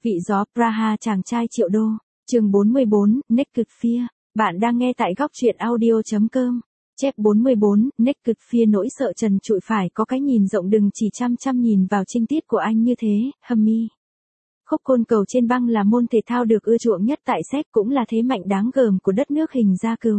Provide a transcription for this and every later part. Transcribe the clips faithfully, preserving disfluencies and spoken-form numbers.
Vị gió Praha chàng trai triệu đô. Chương bốn mươi bốn, Naked Fear. Bạn đang nghe tại góc truyện audio chấm com. Chép bốn mươi bốn, Naked Fear nỗi sợ trần trụi phải có cái nhìn rộng đừng chỉ chăm chăm nhìn vào trinh tiết của anh như thế, Hummy. Khúc côn cầu trên băng là môn thể thao được ưa chuộng nhất tại Séc cũng là thế mạnh đáng gờm của đất nước hình da cừu.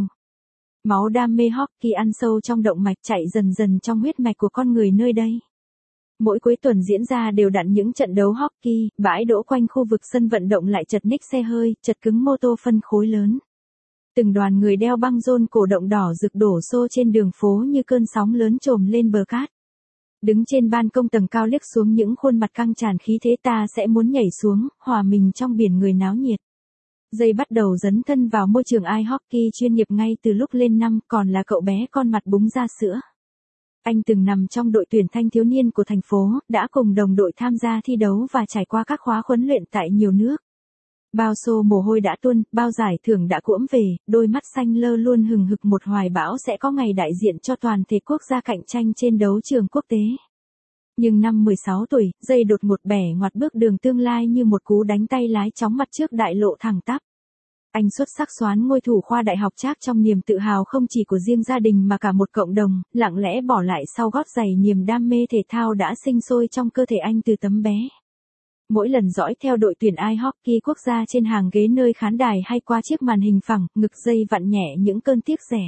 Máu đam mê hockey ăn sâu trong động mạch chạy dần dần trong huyết mạch của con người nơi đây. Mỗi cuối tuần diễn ra đều đặn những trận đấu hockey, bãi đỗ quanh khu vực sân vận động lại chật ních xe hơi, chật cứng mô tô phân khối lớn. Từng đoàn người đeo băng rôn cổ động đỏ rực đổ xô trên đường phố như cơn sóng lớn trồm lên bờ cát. Đứng trên ban công tầng cao liếc xuống những khuôn mặt căng tràn khí thế ta sẽ muốn nhảy xuống, hòa mình trong biển người náo nhiệt. Dây bắt đầu dấn thân vào môi trường ice hockey chuyên nghiệp ngay từ lúc lên năm còn là cậu bé con mặt búng ra sữa. Anh từng nằm trong đội tuyển thanh thiếu niên của thành phố, đã cùng đồng đội tham gia thi đấu và trải qua các khóa huấn luyện tại nhiều nước. Bao xô mồ hôi đã tuôn, bao giải thưởng đã cuỗm về, đôi mắt xanh lơ luôn hừng hực một hoài bão sẽ có ngày đại diện cho toàn thể quốc gia cạnh tranh trên đấu trường quốc tế. Nhưng năm mười sáu tuổi, dây đột ngột bẻ ngoặt bước đường tương lai như một cú đánh tay lái chóng mặt trước đại lộ thẳng tắp. Anh xuất sắc soán ngôi thủ khoa đại học Trác trong niềm tự hào không chỉ của riêng gia đình mà cả một cộng đồng, lặng lẽ bỏ lại sau gót giày niềm đam mê thể thao đã sinh sôi trong cơ thể anh từ tấm bé. Mỗi lần dõi theo đội tuyển ice hockey quốc gia trên hàng ghế nơi khán đài hay qua chiếc màn hình phẳng, ngực dây vặn nhẹ những cơn tiếc rẻ.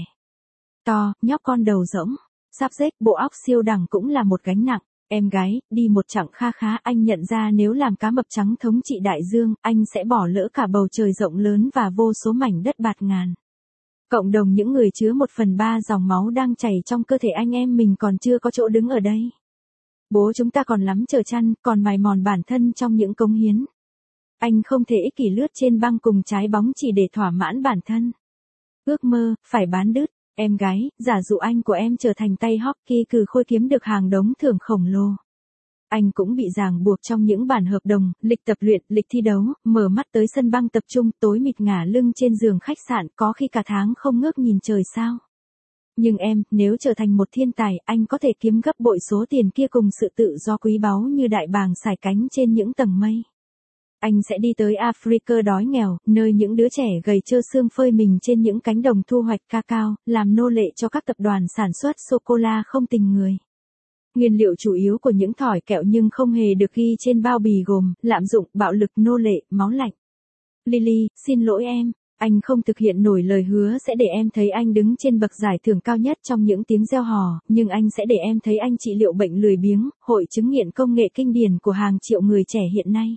To, nhóc con đầu rỗng, sắp xếp bộ óc siêu đẳng cũng là một gánh nặng. Em gái, đi một chặng kha khá anh nhận ra nếu làm cá mập trắng thống trị đại dương, anh sẽ bỏ lỡ cả bầu trời rộng lớn và vô số mảnh đất bạt ngàn. Cộng đồng những người chứa một phần ba dòng máu đang chảy trong cơ thể anh em mình còn chưa có chỗ đứng ở đây. Bố chúng ta còn lắm chờ chăn, còn mài mòn bản thân trong những cống hiến. Anh không thể ích kỷ lướt trên băng cùng trái bóng chỉ để thỏa mãn bản thân. Ước mơ, phải bán đứt. Em gái, giả dụ anh của em trở thành tay hockey cừ khôi kiếm được hàng đống thưởng khổng lồ. Anh cũng bị ràng buộc trong những bản hợp đồng, lịch tập luyện, lịch thi đấu, mở mắt tới sân băng tập trung, tối mịt ngả lưng trên giường khách sạn, có khi cả tháng không ngước nhìn trời sao. Nhưng em, nếu trở thành một thiên tài, anh có thể kiếm gấp bội số tiền kia cùng sự tự do quý báu như đại bàng sải cánh trên những tầng mây. Anh sẽ đi tới Africa đói nghèo, nơi những đứa trẻ gầy trơ xương phơi mình trên những cánh đồng thu hoạch cacao, làm nô lệ cho các tập đoàn sản xuất sô-cô-la không tình người. Nguyên liệu chủ yếu của những thỏi kẹo nhưng không hề được ghi trên bao bì gồm, lạm dụng, bạo lực, nô lệ, máu lạnh. Lily, xin lỗi em, anh không thực hiện nổi lời hứa sẽ để em thấy anh đứng trên bậc giải thưởng cao nhất trong những tiếng reo hò, nhưng anh sẽ để em thấy anh trị liệu bệnh lười biếng, hội chứng nghiện công nghệ kinh điển của hàng triệu người trẻ hiện nay.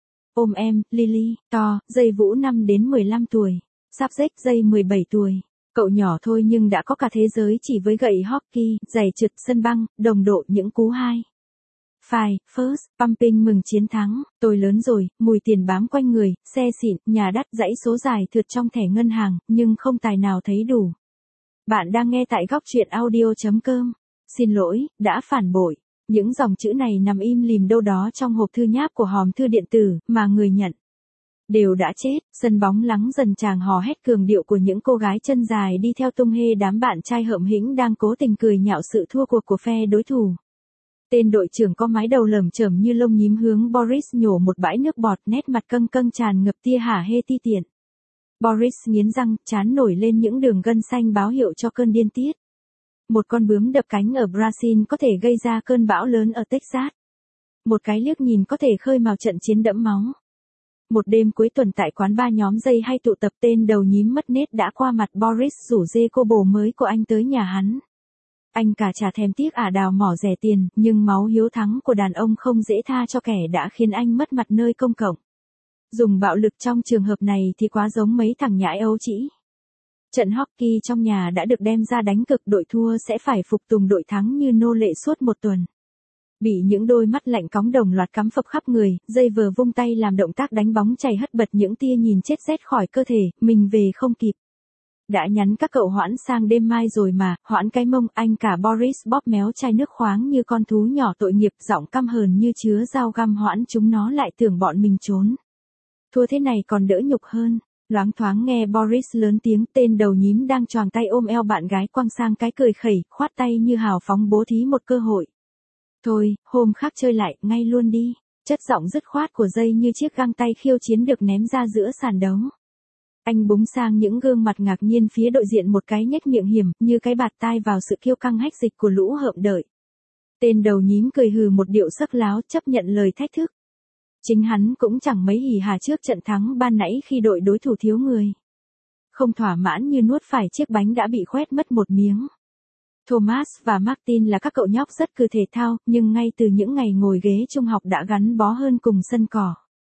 Ôm em, Lily, to, dây vũ năm đến mười lăm tuổi, sắp rách dây mười bảy tuổi. Cậu nhỏ thôi nhưng đã có cả thế giới chỉ với gậy hockey, giày trượt, sân băng, đồng độ những cú hai. Phải, first, pumping mừng chiến thắng, tôi lớn rồi, mùi tiền bám quanh người, xe xịn, nhà đắt, dãy số dài thượt trong thẻ ngân hàng, nhưng không tài nào thấy đủ. Bạn đang nghe tại góc truyện audio chấm com. Xin lỗi, đã phản bội. Những dòng chữ này nằm im lìm đâu đó trong hộp thư nháp của hòm thư điện tử, mà người nhận đều đã chết. Sân bóng lắng dần tràng hò hét cường điệu của những cô gái chân dài đi theo tung hê đám bạn trai hợm hĩnh đang cố tình cười nhạo sự thua cuộc của phe đối thủ. Tên đội trưởng có mái đầu lởm chởm như lông nhím hướng Boris nhổ một bãi nước bọt, nét mặt căng căng tràn ngập tia hả hê ti tiện. Boris nghiến răng, trán nổi lên những đường gân xanh báo hiệu cho cơn điên tiết. Một con bướm đập cánh ở Brazil có thể gây ra cơn bão lớn ở Texas. Một cái liếc nhìn có thể khơi mào trận chiến đẫm máu. Một đêm cuối tuần tại quán bar nhóm dây hay tụ tập tên đầu nhím mất nết đã qua mặt Boris rủ dê cô bồ mới của anh tới nhà hắn. Anh cả chả thèm tiếc ả đào mỏ rẻ tiền, nhưng máu hiếu thắng của đàn ông không dễ tha cho kẻ đã khiến anh mất mặt nơi công cộng. Dùng bạo lực trong trường hợp này thì quá giống mấy thằng nhãi ấu trĩ. Trận hockey trong nhà đã được đem ra đánh cực, đội thua sẽ phải phục tùng đội thắng như nô lệ suốt một tuần. Bị những đôi mắt lạnh cóng đồng loạt cắm phập khắp người, dây vờ vung tay làm động tác đánh bóng chày hất bật những tia nhìn chết rét khỏi cơ thể, mình về không kịp. Đã nhắn các cậu hoãn sang đêm mai rồi mà, hoãn cái mông, anh cả Boris bóp méo chai nước khoáng như con thú nhỏ tội nghiệp, giọng căm hờn như chứa dao găm, hoãn chúng nó lại tưởng bọn mình trốn. Thua thế này còn đỡ nhục hơn. Loáng thoáng nghe Boris lớn tiếng, tên đầu nhím đang choàng tay ôm eo bạn gái quăng sang cái cười khẩy, khoát tay như hào phóng bố thí một cơ hội. Thôi, hôm khác chơi lại, ngay luôn đi. chất giọng dứt khoát của Jay như chiếc găng tay khiêu chiến được ném ra giữa sàn đấu. Anh búng sang những gương mặt ngạc nhiên phía đội diện một cái nhếch miệng hiểm, như cái bạt tai vào sự kiêu căng hách dịch của lũ hợm đợi. Tên đầu nhím cười hừ một điệu sắc láo chấp nhận lời thách thức. Chính hắn cũng chẳng mấy hỉ hà trước trận thắng ban nãy khi đội đối thủ thiếu người. Không thỏa mãn như nuốt phải chiếc bánh đã bị khoét mất một miếng. Thomas và Martin là các cậu nhóc rất cừ thể thao, nhưng ngay từ những ngày ngồi ghế trung học đã gắn bó hơn cùng sân cỏ.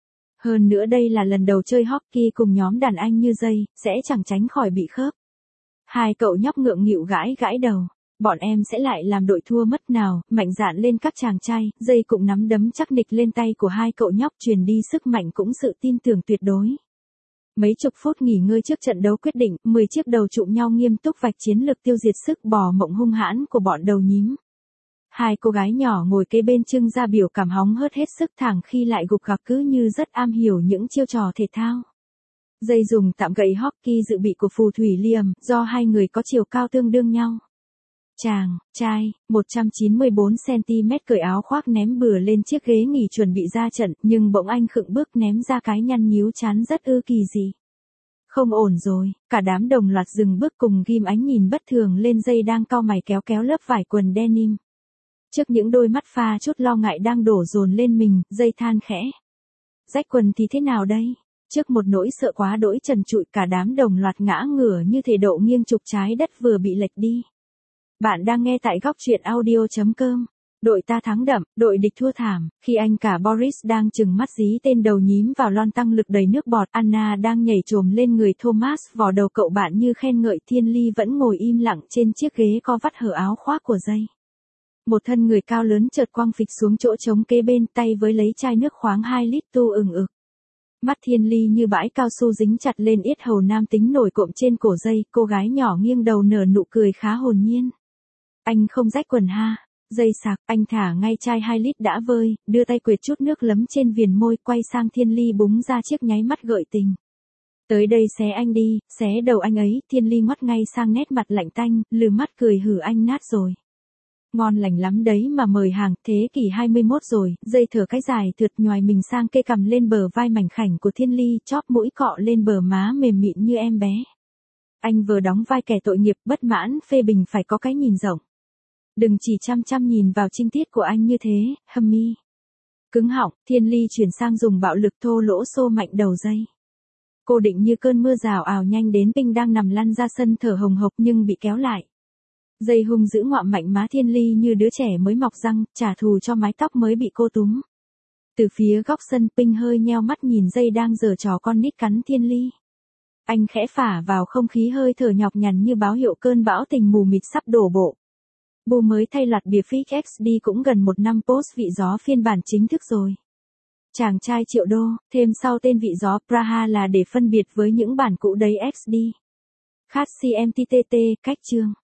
Hơn nữa đây là lần đầu chơi hockey cùng nhóm đàn anh như Jay, sẽ chẳng tránh khỏi bị khớp. Hai cậu nhóc ngượng nghịu gãi gãi đầu. Bọn em sẽ lại làm đội thua mất nào, mạnh dạn lên các chàng trai, Jay cũng nắm đấm chắc nịch lên tay của hai cậu nhóc truyền đi sức mạnh cũng sự tin tưởng tuyệt đối. Mấy chục phút nghỉ ngơi trước trận đấu quyết định, mười chiếc đầu chụm nhau nghiêm túc vạch chiến lược tiêu diệt sức bò mộng hung hãn của bọn đầu nhím. Hai cô gái nhỏ ngồi kế bên trưng ra biểu cảm hóng hớt hết sức thẳng khi lại gục gặc cứ như rất am hiểu những chiêu trò thể thao. Jay dùng tạm gậy hockey dự bị của phù thủy Liam, do hai người có chiều cao tương đương nhau. Chàng, trai, một trăm chín mươi bốn xăng ti mét cởi áo khoác ném bừa lên chiếc ghế nghỉ chuẩn bị ra trận, nhưng bỗng anh khựng bước ném ra cái nhăn nhíu chán rất ư kỳ gì. Không ổn rồi, cả đám đồng loạt dừng bước cùng ghim ánh nhìn bất thường lên Jay đang cau mày kéo kéo lớp vải quần denim. Trước những đôi mắt pha chút lo ngại đang đổ dồn lên mình, Jay than khẽ. Rách quần thì thế nào đây? Trước một nỗi sợ quá đỗi trần trụi cả đám đồng loạt ngã ngửa như thể độ nghiêng trục trái đất vừa bị lệch đi. Bạn đang nghe tại góc truyện audio chấm com. Đội ta thắng đậm, đội địch thua thảm. Khi anh cả Boris đang chừng mắt dí tên đầu nhím vào lon tăng lực đầy nước bọt, Anna đang nhảy trồm lên người Thomas vò đầu cậu bạn như khen ngợi. Thiên Ly vẫn ngồi im lặng trên chiếc ghế co vắt hở áo khoác của Jay. Một thân người cao lớn chợt quăng phịch xuống chỗ trống kế bên tay với lấy chai nước khoáng hai lít tu ừng ực. Mắt Thiên Ly như bãi cao su dính chặt lên yết hầu nam tính nổi cộm trên cổ Jay, cô gái nhỏ nghiêng đầu nở nụ cười khá hồn nhiên. Anh không rách quần ha. Jay sạc, anh thả ngay chai hai lít đã vơi, đưa tay quệt chút nước lấm trên viền môi, quay sang Thiên Ly búng ra chiếc nháy mắt gợi tình. Tới đây xé anh đi, xé đầu anh ấy. Thiên Ly ngoắt ngay sang nét mặt lạnh tanh, lừ mắt cười hử anh nát rồi. Ngon lành lắm đấy mà mời hàng, thế kỷ hai mươi mốt rồi. Jay thở cái dài thượt nhoài mình sang kê cằm lên bờ vai mảnh khảnh của Thiên Ly, chóp mũi cọ lên bờ má mềm mịn như em bé. Anh vừa đóng vai kẻ tội nghiệp, bất mãn, phê bình phải có cái nhìn rộng. Đừng chỉ chăm chăm nhìn vào trinh tiết của anh như thế, hâm mi. Cứng họng, Thiên Ly chuyển sang dùng bạo lực thô lỗ xô mạnh đầu Jay. Cô định như cơn mưa rào ào nhanh đến Pinh đang nằm lăn ra sân thở hồng hộc nhưng bị kéo lại. Jay hung dữ ngoạm mạnh má Thiên Ly như đứa trẻ mới mọc răng, trả thù cho mái tóc mới bị cô túm. Từ phía góc sân, Pinh hơi nheo mắt nhìn Jay đang giở trò con nít cắn Thiên Ly. Anh khẽ phả vào không khí hơi thở nhọc nhằn như báo hiệu cơn bão tình mù mịt sắp đổ bộ. Bu mới thay loạt bìa Fix ích đê cũng gần một năm post vị gió phiên bản chính thức rồi. Chàng trai triệu đô, thêm sau tên vị gió Praha là để phân biệt với những bản cũ đấy ích đê. Khát xê em tê tê tê, cách chương.